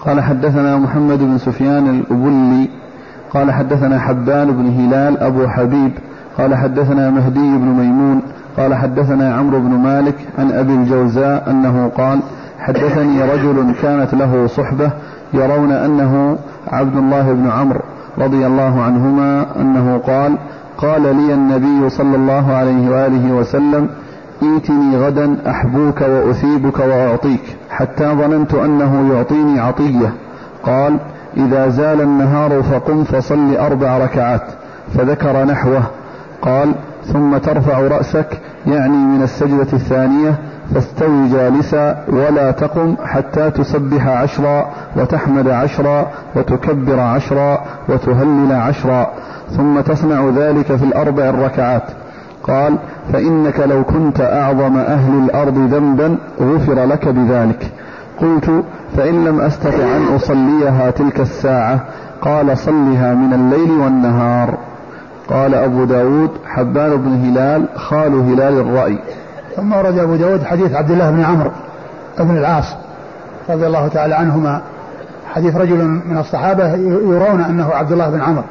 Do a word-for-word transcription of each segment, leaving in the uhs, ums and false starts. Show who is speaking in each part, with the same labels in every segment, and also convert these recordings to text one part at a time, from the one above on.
Speaker 1: قال حدثنا محمد بن سفيان الأبلي قال حدثنا حبان بن هلال أبو حبيب قال حدثنا مهدي بن ميمون قال حدثنا عمرو بن مالك عن أبي الجوزاء أنه قال حدثني رجل كانت له صحبة يرون أنه عبد الله بن عمرو رضي الله عنهما أنه قال قال لي النبي صلى الله عليه وآله وسلم ائتني غدا أحبوك وأثيبك وأعطيك حتى ظننت أنه يعطيني عطية. قال إذا زال النهار فقم فصل أربع ركعات، فذكر نحوه. قال ثم ترفع رأسك يعني من السجدة الثانية فاستوي جالسا ولا تقم حتى تسبح عشرا وتحمد عشرا وتكبر عشرا وتهلل عشرا، ثم تصنع ذلك في الأربع الركعات. قال فإنك لو كنت أعظم أهل الأرض ذنبا غفر لك بذلك. قلت فإن لم أستطع أن أصليها تلك الساعة؟ قال صلها من الليل والنهار. قال أبو داود حبان بن هلال خال هلال الرأي.
Speaker 2: ثم ورد أبو داود حديث عبد الله بن عمرو بن العاص رضي الله تعالى عنهما، حديث رجل من الصحابة يرون أنه عبد الله بن عمرو،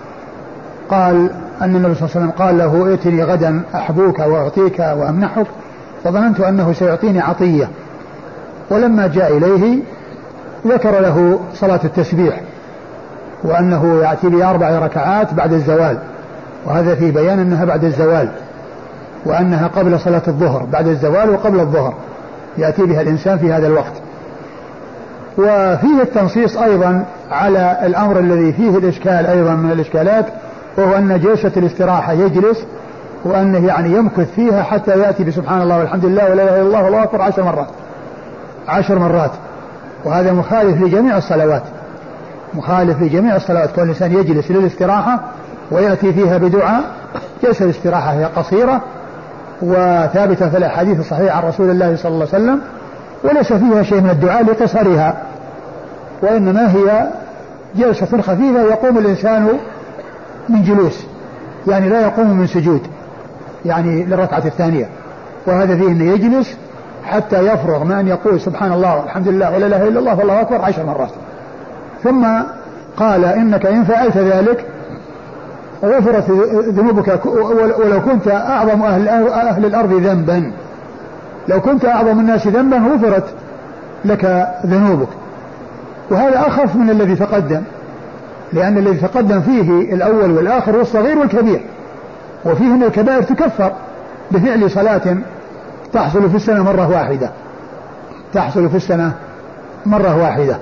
Speaker 2: قال أن النبي صلى الله عليه وسلم قال له ائتني غدا أحبوك وأعطيك وأمنحك، فظننت أنه سيعطيني عطية. ولما جاء إليه ذكر له صلاة التسبيح وأنه يأتي بأربع ركعات بعد الزوال، وهذا في بيان أنها بعد الزوال وأنها قبل صلاة الظهر، بعد الزوال وقبل الظهر يأتي بها الإنسان في هذا الوقت. وفيه التنصيص أيضا على الأمر الذي فيه الإشكال أيضا من الإشكالات، وهو أن جلسة الاستراحة يجلس وأنه يعني يمكث فيها حتى يأتي بسبحان الله والحمد لله ولا إله إلا الله والله أكبر عشر مرات عشر مرات وهذا مخالف لجميع الصلوات، مخالف لجميع الصلوات. كل إنسان يجلس للاستراحة ويأتي فيها بدعاء. جلسة الاستراحة هي قصيرة وثابتة في الأحاديث الصحيحة عن رسول الله صلى الله عليه وسلم، وليس فيها شيء من الدعاء لقصرها، وإنما هي جلسة خفيفة يقوم الإنسان من جلوس، يعني لا يقوم من سجود يعني للركعة الثانية، وهذا فيه أنه يجلس حتى يفرغ من أن يقول سبحان الله والحمد لله ولا إله إلا الله والله أكبر عشر مرات. ثم قال إنك إن فعلت ذلك غفرت ذنوبك ولو كنت أعظم أهل, أهل الأرض ذنبا، لو كنت أعظم الناس ذنبا غفرت لك ذنوبك. وهذا أخف من الذي تقدم، لأن الذي تقدم فيه الأول والآخر والصغير والكبير، وفيه أن الكبائر تكفر بفعل صلاة تحصل في السنة مرة واحدة، تحصل في السنة مرة واحدة.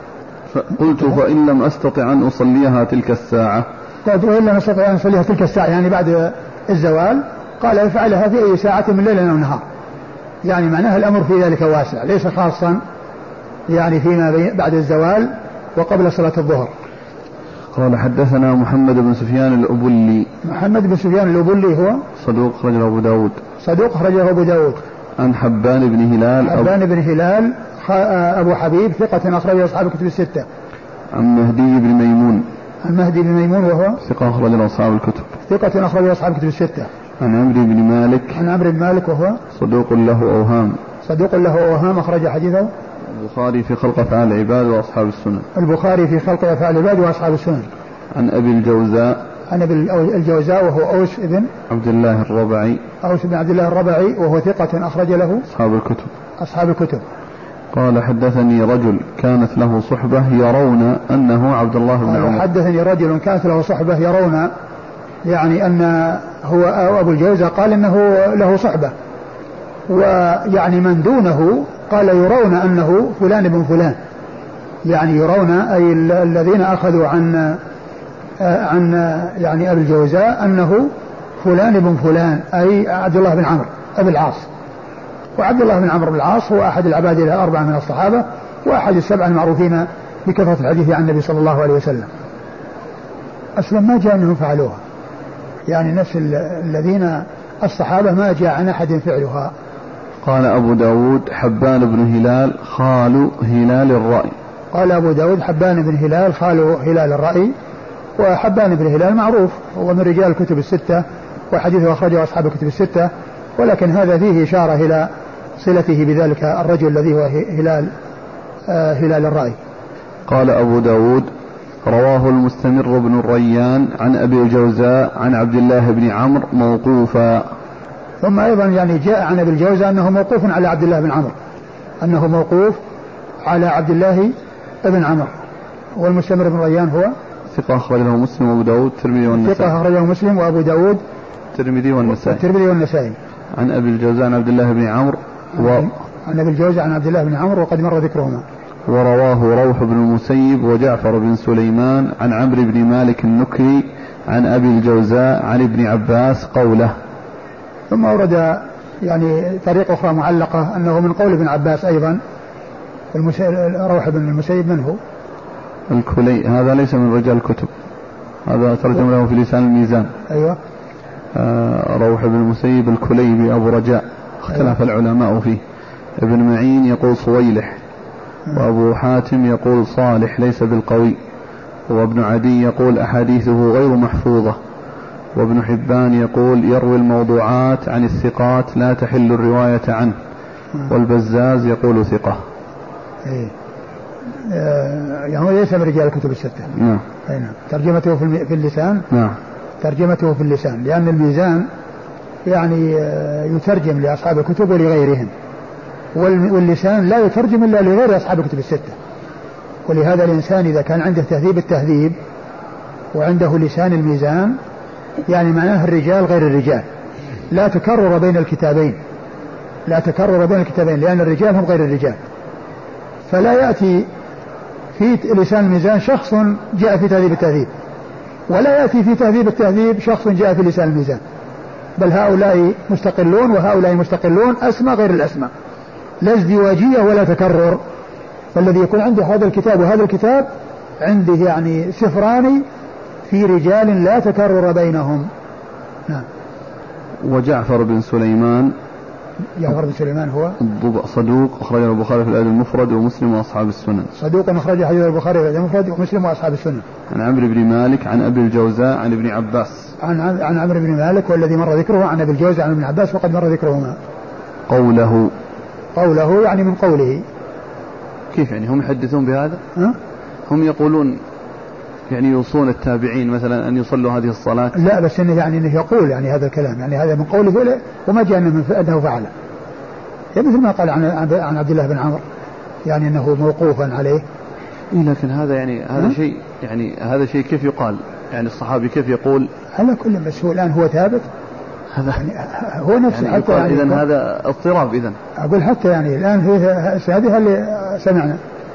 Speaker 1: قلت فإن لم أستطع أن أصليها تلك الساعة؟
Speaker 2: قلت وإن لم أستطع أن أصليها تلك الساعة يعني بعد الزوال. قال افعلها في أي ساعة من ليل أو نهار، يعني معناها الأمر في ذلك واسع، ليس خاصا يعني فيما بعد الزوال وقبل صلاة الظهر.
Speaker 1: قال حدثنا محمد بن سفيان الأبلي.
Speaker 2: محمد بن سفيان الأبلي هو
Speaker 1: صدوق أخرجه أبو داود.
Speaker 2: صدوق أخرجه أبو داود.
Speaker 1: عن حبان بن هلال.
Speaker 2: حبان بن هلال أبو حبيب ثقة أخرجه أصحاب الكتب الستة.
Speaker 1: عن مهدي بن ميمون.
Speaker 2: عن مهدي بن ميمون وهو
Speaker 1: ثقة أخرجه أصحاب الكتب.
Speaker 2: ثقة أخرجه أصحاب الكتب الستة.
Speaker 1: عن عمرو بن مالك.
Speaker 2: عن عمرو بن مالك وهو
Speaker 1: صدوق له أوهام.
Speaker 2: صدوق له أوهام أخرج حديثه
Speaker 1: البخاري في خلق أفعال العباد وأصحاب السنن.
Speaker 2: البخاري في خلق أفعال العباد وأصحاب السنن.
Speaker 1: عن أبي الجوزاء.
Speaker 2: عن أبي الجوزاء وهو أوس بن
Speaker 1: عبد الله الربعي.
Speaker 2: أوس بن عبد الله الربعي وهو ثقة أخرج له
Speaker 1: أصحاب الكتب.
Speaker 2: أصحاب الكتب.
Speaker 1: قال حدثني رجل كانت له صحبة يرون أنه عبد الله بن عمر.
Speaker 2: حدثني رجل كانت له صحبة يرون يعني أن هو أبو الجوزاء قال أنه له صحبة، ويعني من دونه قال يرون أنه فلان بن فلان، يعني يرون أي الذين أخذوا عن عن يعني أبي الجوزاء أنه فلان بن فلان أي عبد الله بن عمرو أبي العاص. وعبد الله بن عمرو بن العاص هو أحد العباد الأربعة من الصحابة وأحد السبعة المعروفين بكثرة الحديث عن النبي صلى الله عليه وسلم. أصلا ما جاء أنهم فعلوها، يعني نفس الذين الصحابة ما جاء عن أحد فعلها.
Speaker 1: قال أبو داود حبان بن هلال خال هلال الرأي.
Speaker 2: قال أبو داود حبان بن هلال خال هلال الرأي، وحبان بن هلال معروف هو من رجال الكتب الستة وحديثه أخرجه أصحاب الكتب الستة، ولكن هذا فيه إشارة إلى صلته بذلك الرجل الذي هو هلال آه هلال الرأي.
Speaker 1: قال أبو داود رواه المستمر بن الريان عن أبي الجوزاء عن عبد الله بن عمرو موقوفا.
Speaker 2: ثم أيضا يعني جاء عن أبي الجوزاء أنه موقوف على عبد الله بن عمرو، أنه موقوف على عبد الله بن عمرو. والمستمر بن الريان هو
Speaker 1: ثقة أخرجه مسلم وأبو داود الترمذي والنسائي.
Speaker 2: ثقة أخرجه مسلم وأبو داود
Speaker 1: الترمذي والنسائي.
Speaker 2: الترمذي والنسائي.
Speaker 1: عن أبي الجوزاء عن عبد الله بن عمرو و...
Speaker 2: عن أبي الجوزاء عن عبد الله بن عمرو وقد مر ذكرهما.
Speaker 1: ورواه روح بن المسيب وجعفر بن سليمان عن عمرو بن مالك النكري عن أبي الجوزاء عن ابن عباس قوله.
Speaker 2: ثم ورد يعني طريق أخرى معلقة أنه من قول ابن عباس أيضا. روح بن المسيب من هو؟
Speaker 1: الكلي، هذا ليس من رجال الكتب، هذا ترجم له في لسان الميزان.
Speaker 2: أيوة.
Speaker 1: آه روح بن المسيب الكليبي أبو رجاء، اختلف أيوة. العلماء فيه. ابن معين يقول صويلح، وأبو حاتم يقول صالح ليس بالقوي، وابن عدي يقول أحاديثه غير محفوظة، وابن حبان يقول يروي الموضوعات عن الثقات لا تحل الرواية عنه، والبزاز يقول ثقة.
Speaker 2: إيه. آه يعني ليس من رجال الكتب الستة.
Speaker 1: نعم.
Speaker 2: نعم. ترجمته في, في اللسان.
Speaker 1: نعم.
Speaker 2: ترجمته في اللسان لأن الميزان يعني يترجم لأصحاب الكتب ولغيرهم، واللسان لا يترجم إلا لغير أصحاب الكتب الستة. ولهذا الإنسان إذا كان عنده تهذيب التهذيب وعنده لسان الميزان يعني معناه الرجال غير الرجال، لا تكرر بين الكتابين، لا تكرر بين الكتابين لأن الرجال هم غير الرجال. فلا يأتي في لسان الميزان شخص جاء في تهذيب التهذيب، ولا يأتي في تهذيب التهذيب شخص جاء في لسان الميزان، بل هؤلاء مستقلون وهؤلاء مستقلون، أسماء غير الأسماء، لا ازدواجية ولا تكرر. فالذي يكون عنده هذا الكتاب وهذا الكتاب عنده يعني سفران في رجال لا تكرر بينهم. نعم.
Speaker 1: وجعفر بن سليمان،
Speaker 2: جعفر بن سليمان هو
Speaker 1: صدوق أخرجه البخاري في الأدب المفرد ومسلم وأصحاب السنن.
Speaker 2: صدوق أخرج حديث البخاري في الأدب المفرد ومسلم وأصحاب السنن.
Speaker 1: عن عمرو بن مالك عن أبي الجوزاء عن ابن عباس.
Speaker 2: عن عن عمرو بن مالك والذي مر ذكره، عن أبي الجوزاء عن ابن عباس وقد مر ذكرهما.
Speaker 1: قوله
Speaker 2: قوله يعني من قوله.
Speaker 1: كيف يعني هم يحدثون بهذا؟
Speaker 2: ها؟
Speaker 1: هم يقولون يعني يوصون التابعين مثلا أن يصلوا هذه الصلاة؟
Speaker 2: لا بس إنه يعني إنه يقول يعني هذا الكلام، يعني هذا من قوله وما جاء من أنه فعله، يعني مثل ما قال عن عن عبد الله بن عمرو يعني أنه موقوفا عليه.
Speaker 1: إيه لكن هذا يعني هذا شيء يعني هذا شيء كيف يقال؟ يعني الصحابي كيف يقول؟
Speaker 2: على كل بس هو الآن هو ثابت
Speaker 1: هذا
Speaker 2: يعني هو نفسه
Speaker 1: يعني
Speaker 2: حتى يعني
Speaker 1: إذن هذا اضطراب. إذن
Speaker 2: أقول حتى يعني الآن في هذه اللي سمعنا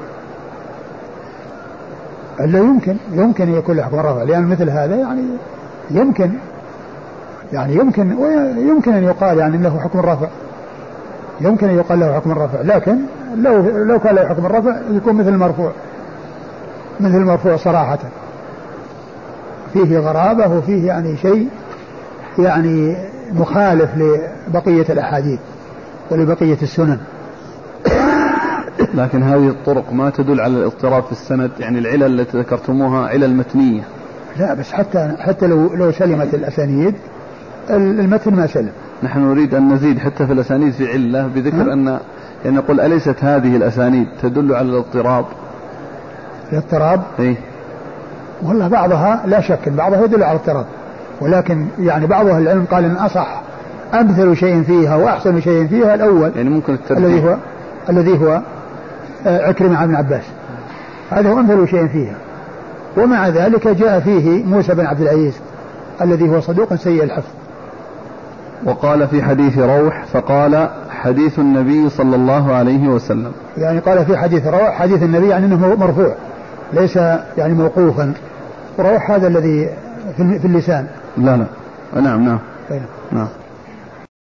Speaker 2: لا يمكن يمكن يكون له حكم الرفع، لأن مثل هذا يعني يمكن يعني يمكن ويمكن أن يقال يعني له حكم الرفع، يمكن أن يقال له حكم الرفع، لكن لو لو كان له حكم الرفع يكون مثل المرفوع، مثل المرفوع صراحة، فيه غرابة وفيه يعني شيء يعني مخالف لبقية الأحاديث ولبقية السنن.
Speaker 1: لكن هذه الطرق ما تدل على الاضطراب في السند، يعني العلل التي ذكرتموها علل متنية.
Speaker 2: لا بس حتى حتى لو لو سلمت الأسانيد المتن ما سلم.
Speaker 1: نحن نريد أن نزيد حتى في الأسانيد في علة بذكر أن يعني نقول أليست هذه الأسانيد تدل على الاضطراب؟
Speaker 2: الاضطراب؟
Speaker 1: إيه
Speaker 2: والله بعضها لا شك بعضها يدل على الاضطراب، ولكن يعني بعض أهل العلم قال إن أصح أمثل شيء فيها وأحسن شيء فيها الأول،
Speaker 1: يعني ممكن الترتيب
Speaker 2: الذي هو الذي هو عكرمة عن ابن عباس، هذا هو أمثل شيء فيها. ومع ذلك جاء فيه موسى بن عبد العزيز الذي هو صدوق سيء الحفظ.
Speaker 1: وقال في حديث روح فقال حديث النبي صلى الله عليه وسلم،
Speaker 2: يعني قال في حديث روح حديث النبي يعني أنه مرفوع ليس يعني موقوفا. روح هذا الذي في اللسان.
Speaker 1: لا لا نعم نعم
Speaker 2: نعم.